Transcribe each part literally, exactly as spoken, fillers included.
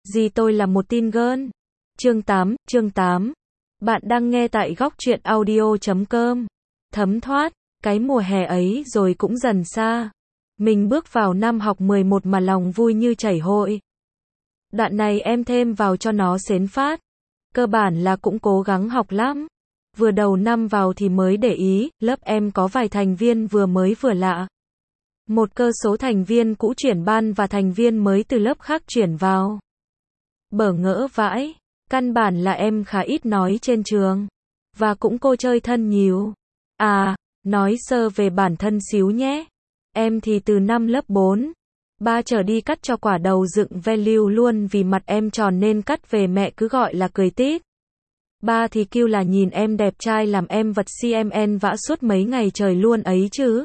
Gì tôi là một teen girl. Chương tám, chương tám. Bạn đang nghe tại góc truyện audio chấm com. Thấm thoát, cái mùa hè ấy rồi cũng dần xa. Mình bước vào năm học mười một mà lòng vui như chảy hội. Đoạn này em thêm vào cho nó xến phát. Cơ bản là cũng cố gắng học lắm. Vừa đầu năm vào thì mới để ý, lớp em có vài thành viên vừa mới vừa lạ. Một cơ số thành viên cũ chuyển ban và thành viên mới từ lớp khác chuyển vào. Bỡ ngỡ vãi, căn bản là em khá ít nói trên trường. Và cũng cô chơi thân nhiều. À, nói sơ về bản thân xíu nhé. Em thì từ năm lớp bốn, ba trở đi cắt cho quả đầu dựng value luôn vì mặt em tròn nên cắt về mẹ cứ gọi là cười tít. Ba thì kêu là nhìn em đẹp trai làm em vật xê em en vã suốt mấy ngày trời luôn ấy chứ.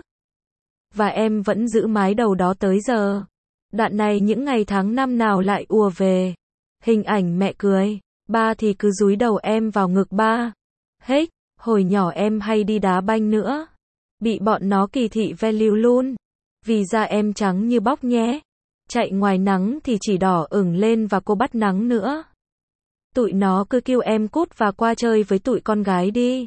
Và em vẫn giữ mái đầu đó tới giờ. Đoạn này những ngày tháng năm nào lại ùa về. Hình ảnh mẹ cười, ba thì cứ dúi đầu em vào ngực ba. Hết, hồi nhỏ em hay đi đá banh nữa. Bị bọn nó kỳ thị value luôn. Vì da em trắng như bóc nhé. Chạy ngoài nắng thì chỉ đỏ ửng lên và cô bắt nắng nữa. Tụi nó cứ kêu em cút và qua chơi với tụi con gái đi.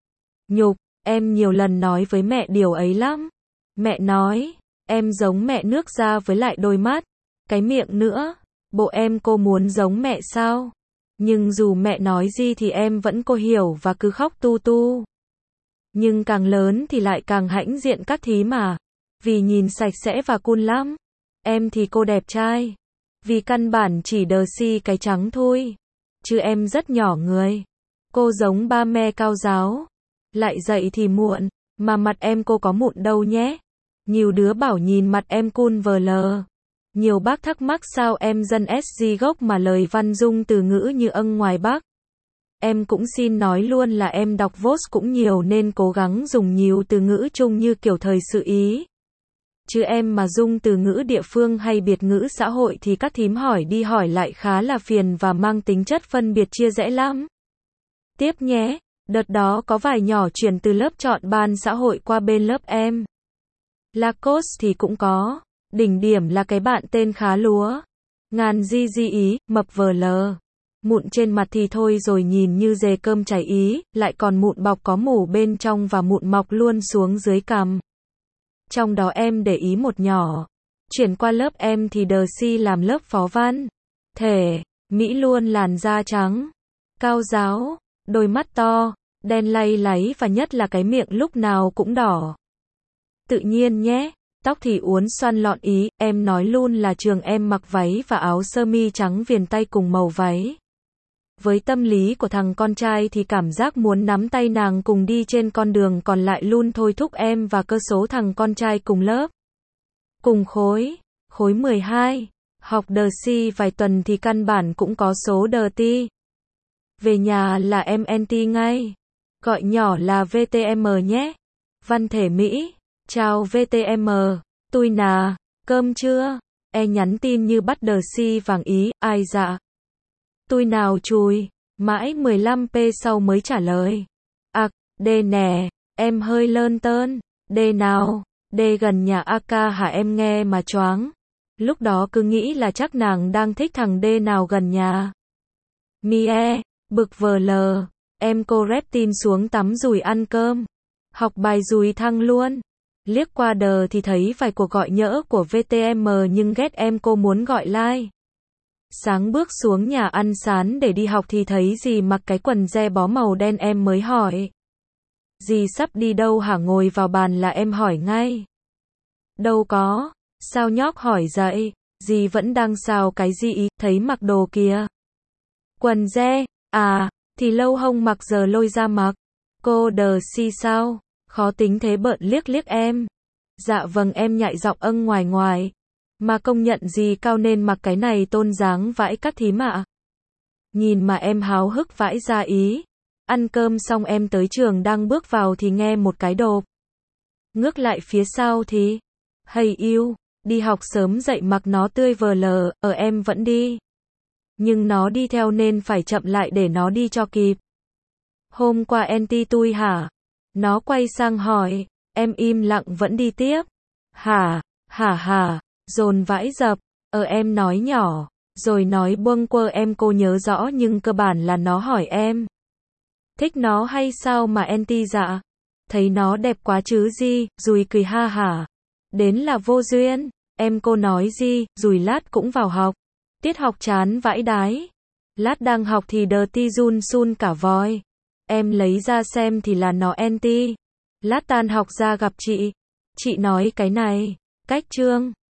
Nhục, em nhiều lần nói với mẹ điều ấy lắm. Mẹ nói, em giống mẹ nước da với lại đôi mắt. Cái miệng nữa, bộ em cô muốn giống mẹ sao? Nhưng dù mẹ nói gì thì em vẫn cô hiểu và cứ khóc tu tu. Nhưng càng lớn thì lại càng hãnh diện các thí mà. Vì nhìn sạch sẽ và cool lắm. Em thì cô đẹp trai. Vì căn bản chỉ đờ si cái trắng thôi. Chứ em rất nhỏ người. Cô giống ba me cao giáo. Lại dậy thì muộn. Mà mặt em cô có mụn đâu nhé. Nhiều đứa bảo nhìn mặt em cool vờ lờ. Nhiều bác thắc mắc sao em dân ét giê gốc mà lời văn dung từ ngữ như âng ngoài Bắc. Em cũng xin nói luôn là em đọc vốt cũng nhiều nên cố gắng dùng nhiều từ ngữ chung như kiểu thời sự ý. Chứ em mà dùng từ ngữ địa phương hay biệt ngữ xã hội thì các thím hỏi đi hỏi lại khá là phiền và mang tính chất phân biệt chia rẽ lắm. Tiếp nhé, đợt đó có vài nhỏ chuyển từ lớp chọn ban xã hội qua bên lớp em. Lacoste thì cũng có. Đỉnh điểm là cái bạn tên khá lúa. Ngàn di di ý, mập vờ lờ. Mụn trên mặt thì thôi rồi nhìn như dề cơm chảy ý, lại còn mụn bọc có mủ bên trong và mụn mọc luôn xuống dưới cằm. Trong đó em để ý một nhỏ. Chuyển qua lớp em thì đờ si làm lớp phó văn. Thể, Mỹ luôn làn da trắng. Cao ráo, đôi mắt to, đen lay láy và nhất là cái miệng lúc nào cũng đỏ. Tự nhiên nhé. Tóc thì uốn xoăn lọn ý, em nói luôn là trường em mặc váy và áo sơ mi trắng viền tay cùng màu váy. Với tâm lý của thằng con trai thì cảm giác muốn nắm tay nàng cùng đi trên con đường còn lại luôn thôi thúc em và cơ số thằng con trai cùng lớp. Cùng khối, khối mười hai, học đờ si vài tuần thì căn bản cũng có số đờ ti. Về nhà là em anti ngay. Gọi nhỏ là vê tê em nhé. Văn thể Mỹ. Chào vê tê em, tui nà, cơm chưa? E nhắn tin như bắt đờ si vàng ý, ai dạ? Tui nào chùi, mãi mười lăm phút sau mới trả lời. Ặc, đê nè, em hơi lơn tơn, đê nào, đê gần nhà a ca hả em nghe mà choáng. Lúc đó cứ nghĩ là chắc nàng đang thích thằng đê nào gần nhà. Mi e, bực vờ lờ, em cô rep tin xuống tắm rồi ăn cơm. Học bài rồi thăng luôn. Liếc qua đờ thì thấy vài cuộc gọi nhỡ của vê tê em nhưng ghét em cô muốn gọi like. Sáng bước xuống nhà ăn sáng để đi học thì thấy dì mặc cái quần re bó màu đen em mới hỏi. Dì sắp đi đâu hả ngồi vào bàn là em hỏi ngay. Đâu có, sao nhóc hỏi dậy, dì vẫn đang xào cái gì ý, thấy mặc đồ kìa. Quần re, à, thì lâu hông mặc giờ lôi ra mặc. Cô đờ si sao? Khó tính thế bợn liếc liếc em. Dạ vâng em nhại giọng âng ngoài ngoài. Mà công nhận gì cao nên mặc cái này tôn dáng vãi các thím ạ. Nhìn mà em háo hức vãi ra ý. Ăn cơm xong em tới trường đang bước vào thì nghe một cái đột. Ngước lại phía sau thì. Hay yêu, đi học sớm dậy mặc nó tươi vờ lờ, ở em vẫn đi. Nhưng nó đi theo nên phải chậm lại để nó đi cho kịp. Hôm qua anti tui hả? Nó quay sang hỏi, em im lặng vẫn đi tiếp. Hả, hả hả, dồn vãi dập, ờ em nói nhỏ, Rồi nói buông quơ em cô nhớ rõ nhưng cơ bản là nó hỏi em. Thích nó hay sao mà anti dạ? Thấy nó đẹp quá chứ gì, Dùi cười ha hả. Đến là vô duyên, em cô nói gì, Dùi lát cũng vào học. Tiết học chán vãi đái. Lát đang học thì đờ ti run sun cả voi. Em lấy ra xem thì là nó anti. Lát tan học ra gặp chị. Chị nói cái này, cách chương.